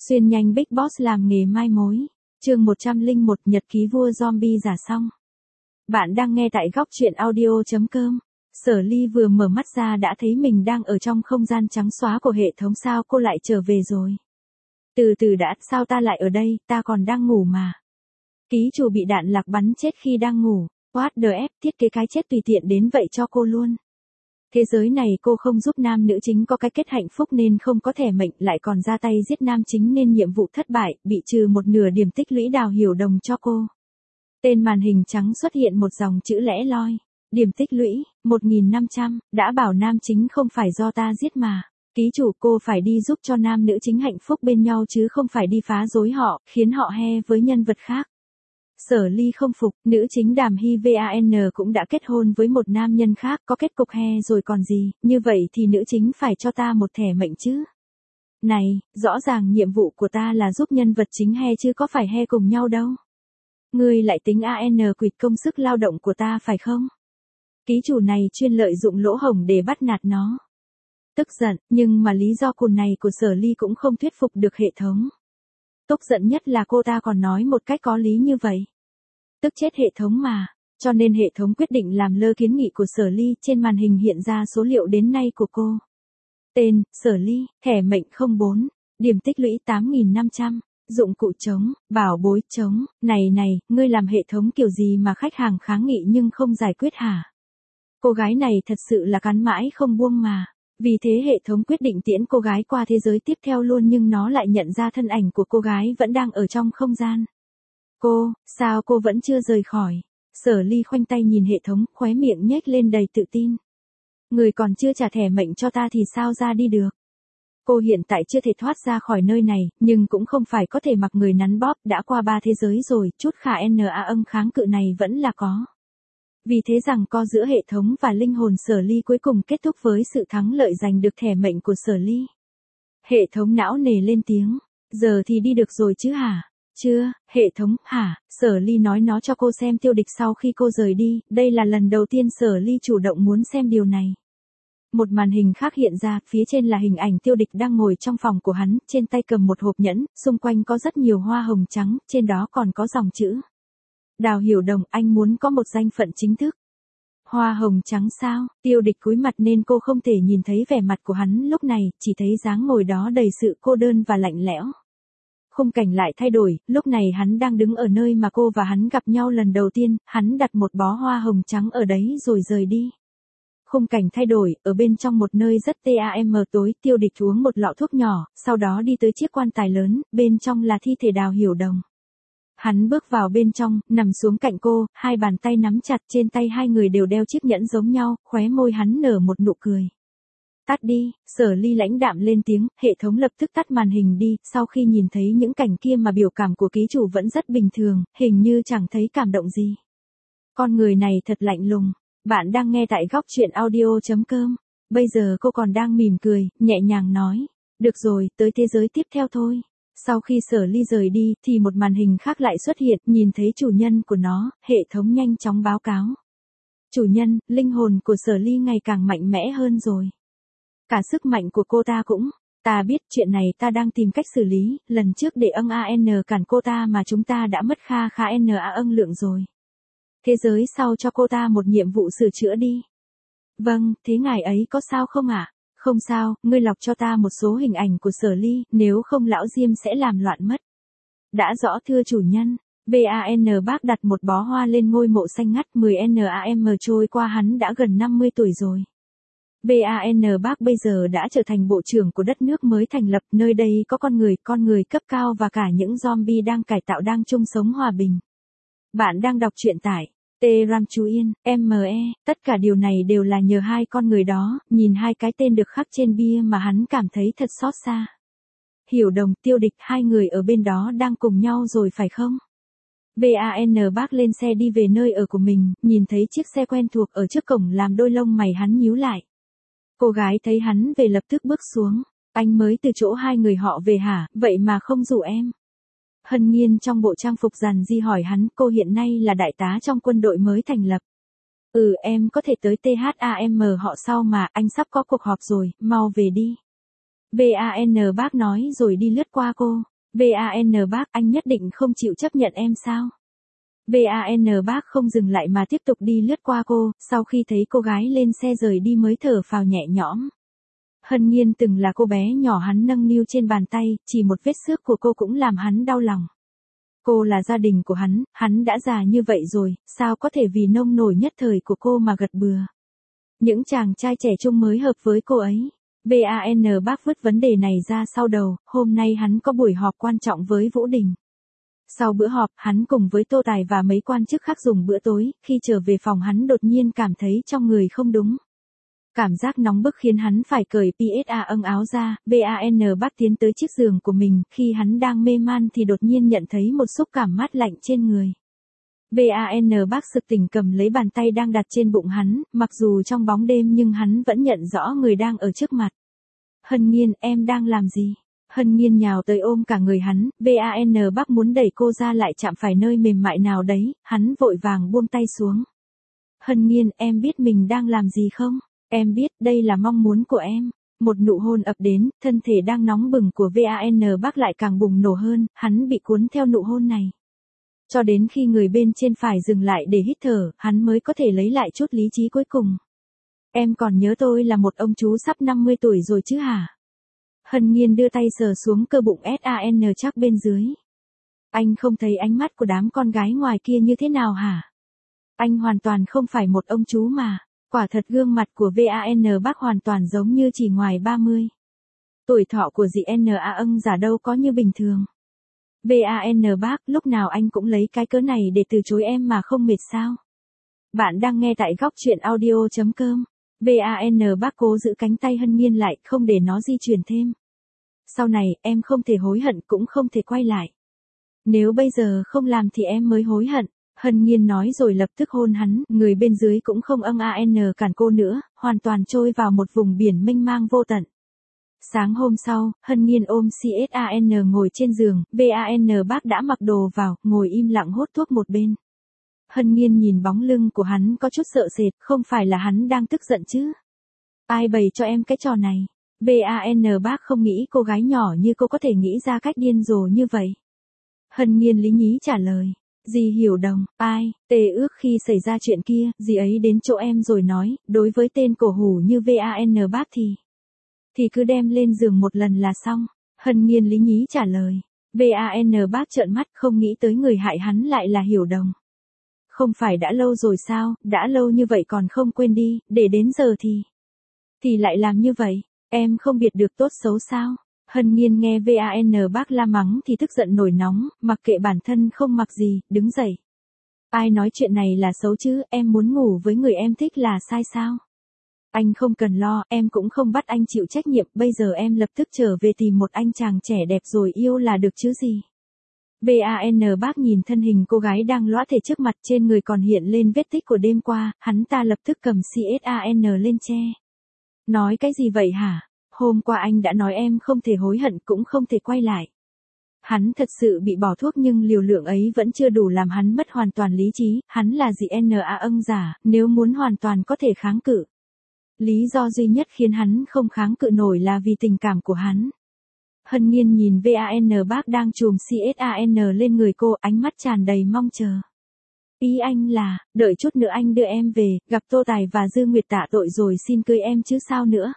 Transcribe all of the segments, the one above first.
Xuyên nhanh Big Boss làm nghề mai mối. Chương 101 Nhật ký vua zombie giả xong. Bạn đang nghe tại góc truyện audio.com. Sở Ly vừa mở mắt ra đã thấy mình đang ở trong không gian trắng xóa của hệ thống. Sao cô lại trở về rồi? Từ từ đã, sao ta lại ở đây, ta còn đang ngủ mà. Ký chủ bị đạn lạc bắn chết khi đang ngủ. What the F, thiết kế cái chết tùy tiện đến vậy cho cô luôn. Thế giới này cô không giúp nam nữ chính có cái kết hạnh phúc nên không có thẻ mệnh, lại còn ra tay giết nam chính nên nhiệm vụ thất bại, bị trừ một nửa điểm tích lũy Đào Hiểu Đồng cho cô. Tên màn hình trắng xuất hiện một dòng chữ lẻ loi. Điểm tích lũy, 1.500, đã bảo nam chính không phải do ta giết mà. Ký chủ, cô phải đi giúp cho nam nữ chính hạnh phúc bên nhau chứ không phải đi phá rối họ, khiến họ he với nhân vật khác. Sở Ly không phục, nữ chính Đàm Hy Van cũng đã kết hôn với một nam nhân khác, có kết cục he rồi còn gì, như vậy thì nữ chính phải cho ta một thẻ mệnh chứ. Này, rõ ràng nhiệm vụ của ta là giúp nhân vật chính he chứ có phải he cùng nhau đâu. Ngươi lại tính quỵt công sức lao động của ta phải không? Ký chủ này chuyên lợi dụng lỗ hổng để bắt nạt nó. Tức giận, nhưng mà lý do cùn này của Sở Ly cũng không thuyết phục được hệ thống. Tức giận nhất là cô ta còn nói một cách có lý như vậy. Tức chết hệ thống mà, cho nên hệ thống quyết định làm lơ kiến nghị của Sở Ly. Trên màn hình hiện ra số liệu đến nay của cô. Tên, Sở Ly, thẻ mệnh 04, điểm tích lũy 8.500, dụng cụ trống, bảo bối trống. Này, ngươi làm hệ thống kiểu gì mà khách hàng kháng nghị nhưng không giải quyết hả? Cô gái này thật sự là cắn mãi không buông mà. Vì thế hệ thống quyết định tiễn cô gái qua thế giới tiếp theo luôn, nhưng nó lại nhận ra thân ảnh của cô gái vẫn đang ở trong không gian. Cô, sao cô vẫn chưa rời khỏi? Sở Ly khoanh tay nhìn hệ thống, khóe miệng nhếch lên đầy tự tin. Người còn chưa trả thẻ mệnh cho ta thì sao ra đi được? Cô hiện tại chưa thể thoát ra khỏi nơi này, nhưng cũng không phải có thể mặc người nắn bóp, đã qua 3 thế giới rồi, chút kháng cự này vẫn là có. Vì thế rằng co giữa hệ thống và linh hồn Sở Ly cuối cùng kết thúc với sự thắng lợi giành được thẻ mệnh của Sở Ly. Hệ thống não nề lên tiếng, giờ thì đi được rồi chứ hả? Chưa, hệ thống, hả? Sở Ly nói nó cho cô xem tiêu địch sau khi cô rời đi, đây là lần đầu tiên Sở Ly chủ động muốn xem điều này. Một màn hình khác hiện ra, phía trên là hình ảnh tiêu địch đang ngồi trong phòng của hắn, trên tay cầm một hộp nhẫn, xung quanh có rất nhiều hoa hồng trắng, trên đó còn có dòng chữ. Đào Hiểu Đồng, anh muốn có một danh phận chính thức. Hoa hồng trắng sao? Tiêu địch cúi mặt nên cô không thể nhìn thấy vẻ mặt của hắn lúc này, chỉ thấy dáng ngồi đó đầy sự cô đơn và lạnh lẽo. Khung cảnh lại thay đổi, lúc này hắn đang đứng ở nơi mà cô và hắn gặp nhau lần đầu tiên, hắn đặt một bó hoa hồng trắng ở đấy rồi rời đi. Khung cảnh thay đổi, ở bên trong một nơi rất tối, tiêu địch uống một lọ thuốc nhỏ, sau đó đi tới chiếc quan tài lớn, bên trong là thi thể Đào Hiểu Đồng. Hắn bước vào bên trong, nằm xuống cạnh cô, hai bàn tay nắm chặt, trên tay hai người đều đeo chiếc nhẫn giống nhau, khóe môi hắn nở một nụ cười. Tắt đi, Sở Ly lãnh đạm lên tiếng, hệ thống lập tức tắt màn hình đi, sau khi nhìn thấy những cảnh kia mà biểu cảm của ký chủ vẫn rất bình thường, hình như chẳng thấy cảm động gì. Con người này thật lạnh lùng. Bạn đang nghe tại góc truyện audio.com. Bây giờ cô còn đang mỉm cười, nhẹ nhàng nói. Được rồi, tới thế giới tiếp theo thôi. Sau khi Sở Ly rời đi, thì một màn hình khác lại xuất hiện, nhìn thấy chủ nhân của nó, hệ thống nhanh chóng báo cáo. Chủ nhân, linh hồn của Sở Ly ngày càng mạnh mẽ hơn rồi. Cả sức mạnh của cô ta cũng. Ta biết chuyện này, ta đang tìm cách xử lý, lần trước để cản cô ta mà chúng ta đã mất kha lượng rồi. Thế giới sau cho cô ta một nhiệm vụ sửa chữa đi. Vâng, thế ngài ấy có sao không ạ? Không sao, ngươi lọc cho ta một số hình ảnh của Sở Ly, nếu không lão Diêm sẽ làm loạn mất. Đã rõ thưa chủ nhân. Bác đặt một bó hoa lên ngôi mộ xanh ngắt 10 NAM trôi qua hắn đã gần 50 tuổi rồi. Bác bây giờ đã trở thành bộ trưởng của đất nước mới thành lập, nơi đây có con người cấp cao và cả những zombie đang cải tạo đang chung sống hòa bình. Bạn đang đọc truyện tại T-Ram Chú Yên, tất cả điều này đều là nhờ hai con người đó, nhìn hai cái tên được khắc trên bia mà hắn cảm thấy thật xót xa. Hiểu Đồng, tiêu địch, hai người ở bên đó đang cùng nhau rồi phải không? Bác lên xe đi về nơi ở của mình, nhìn thấy chiếc xe quen thuộc ở trước cổng làm đôi lông mày hắn nhíu lại. Cô gái thấy hắn về lập tức bước xuống. Anh mới từ chỗ hai người họ về hả, vậy mà không rủ em. Hân Nhiên trong bộ trang phục rằn di hỏi hắn, cô hiện nay là đại tá trong quân đội mới thành lập. Em có thể tới THAM họ sau mà, anh sắp có cuộc họp rồi, mau về đi. VAN bác nói rồi đi lướt qua cô. VAN bác, anh nhất định không chịu chấp nhận em sao? VAN bác không dừng lại mà tiếp tục đi lướt qua cô, sau khi thấy cô gái lên xe rời đi mới thở phào nhẹ nhõm. Hân Nhiên từng là cô bé nhỏ hắn nâng niu trên bàn tay, chỉ một vết xước của cô cũng làm hắn đau lòng. Cô là gia đình của hắn đã già như vậy rồi, sao có thể vì nông nổi nhất thời của cô mà gật bừa. Những chàng trai trẻ trung mới hợp với cô ấy. VAN bác vứt vấn đề này ra sau đầu, hôm nay hắn có buổi họp quan trọng với Vũ Đình. Sau bữa họp, hắn cùng với Tô Tài và mấy quan chức khác dùng bữa tối, khi trở về phòng hắn đột nhiên cảm thấy trong người không đúng. Cảm giác nóng bức khiến hắn phải cởi PSA âng áo ra, VAN bác tiến tới chiếc giường của mình, khi hắn đang mê man thì đột nhiên nhận thấy một xúc cảm mát lạnh trên người. VAN bác sực tỉnh cầm lấy bàn tay đang đặt trên bụng hắn, mặc dù trong bóng đêm nhưng hắn vẫn nhận rõ người đang ở trước mặt. Hân Nhiên, em đang làm gì? Hân Nhiên nhào tới ôm cả người hắn, VAN bác muốn đẩy cô ra lại chạm phải nơi mềm mại nào đấy, hắn vội vàng buông tay xuống. Hân Nhiên, em biết mình đang làm gì không? Em biết, đây là mong muốn của em. Một nụ hôn ập đến, thân thể đang nóng bừng của VAN bác lại càng bùng nổ hơn, hắn bị cuốn theo nụ hôn này. Cho đến khi người bên trên phải dừng lại để hít thở, hắn mới có thể lấy lại chút lý trí cuối cùng. Em còn nhớ tôi là một ông chú sắp 50 tuổi rồi chứ hả? Hân Nhiên đưa tay sờ xuống cơ bụng SAN chắc bên dưới. Anh không thấy ánh mắt của đám con gái ngoài kia như thế nào hả? Anh hoàn toàn không phải một ông chú mà. Quả thật gương mặt của VAN bác hoàn toàn giống như chỉ ngoài 30. Tuổi thọ của dì NA âng giả đâu có như bình thường. VAN bác, lúc nào anh cũng lấy cái cớ này để từ chối em mà không mệt sao? Bạn đang nghe tại góc truyện audio.com. VAN bác cố giữ cánh tay Hân Nhiên lại, không để nó di chuyển thêm. Sau này, em không thể hối hận cũng không thể quay lại. Nếu bây giờ không làm thì em mới hối hận. Hân Nhiên nói rồi lập tức hôn hắn, người bên dưới cũng không cản cô nữa, hoàn toàn trôi vào một vùng biển mênh mang vô tận. Sáng hôm sau, Hân Nhiên ôm CSAN ngồi trên giường, VAN bác đã mặc đồ vào, ngồi im lặng hút thuốc một bên. Hân Nhiên nhìn bóng lưng của hắn có chút sợ sệt, không phải là hắn đang tức giận chứ? Ai bày cho em cái trò này? VAN bác không nghĩ cô gái nhỏ như cô có thể nghĩ ra cách điên rồ như vậy. Hân Nhiên lý nhí trả lời. Dì Hiểu Đồng, ai, Tê ước khi xảy ra chuyện kia, dì ấy đến chỗ em rồi nói, đối với tên cổ hủ như VAN bác thì cứ đem lên giường một lần là xong. Hân Nhiên lý nhí trả lời. VAN bác trợn mắt không nghĩ tới người hại hắn lại là Hiểu Đồng. Không phải đã lâu rồi sao, đã lâu như vậy còn không quên đi, để đến giờ thì lại làm như vậy, em không biệt được tốt xấu sao? Hân Nhiên nghe VAN bác la mắng thì tức giận nổi nóng, mặc kệ bản thân không mặc gì, đứng dậy. Ai nói chuyện này là xấu chứ, em muốn ngủ với người em thích là sai sao? Anh không cần lo, em cũng không bắt anh chịu trách nhiệm, bây giờ em lập tức trở về tìm một anh chàng trẻ đẹp rồi yêu là được chứ gì. VAN bác nhìn thân hình cô gái đang lõa thể trước mặt, trên người còn hiện lên vết tích của đêm qua, hắn ta lập tức cầm CSAN lên che. Nói cái gì vậy hả? Hôm qua anh đã nói em không thể hối hận cũng không thể quay lại. Hắn thật sự bị bỏ thuốc nhưng liều lượng ấy vẫn chưa đủ làm hắn mất hoàn toàn lý trí, hắn là dì NA âng giả, nếu muốn hoàn toàn có thể kháng cự. Lý do duy nhất khiến hắn không kháng cự nổi là vì tình cảm của hắn. Hân Nhiên nhìn VAN bác đang chùm CSAN lên người cô, ánh mắt tràn đầy mong chờ. Ý anh là, đợi chút nữa anh đưa em về, gặp Tô Tài và Dư Nguyệt tạ tội rồi xin cưới em chứ sao nữa.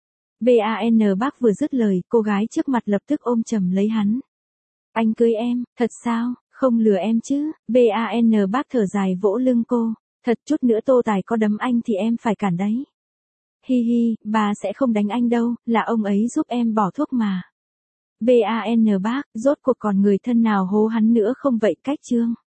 VAN bác vừa dứt lời, cô gái trước mặt lập tức ôm chầm lấy hắn. Anh cưới em, thật sao, không lừa em chứ? VAN bác thở dài vỗ lưng cô. Thật chút nữa Tô Tài có đấm anh thì em phải cản đấy. Hi hi, bà sẽ không đánh anh đâu, là ông ấy giúp em bỏ thuốc mà. VAN bác, rốt cuộc còn người thân nào hố hắn nữa không vậy cách Trương?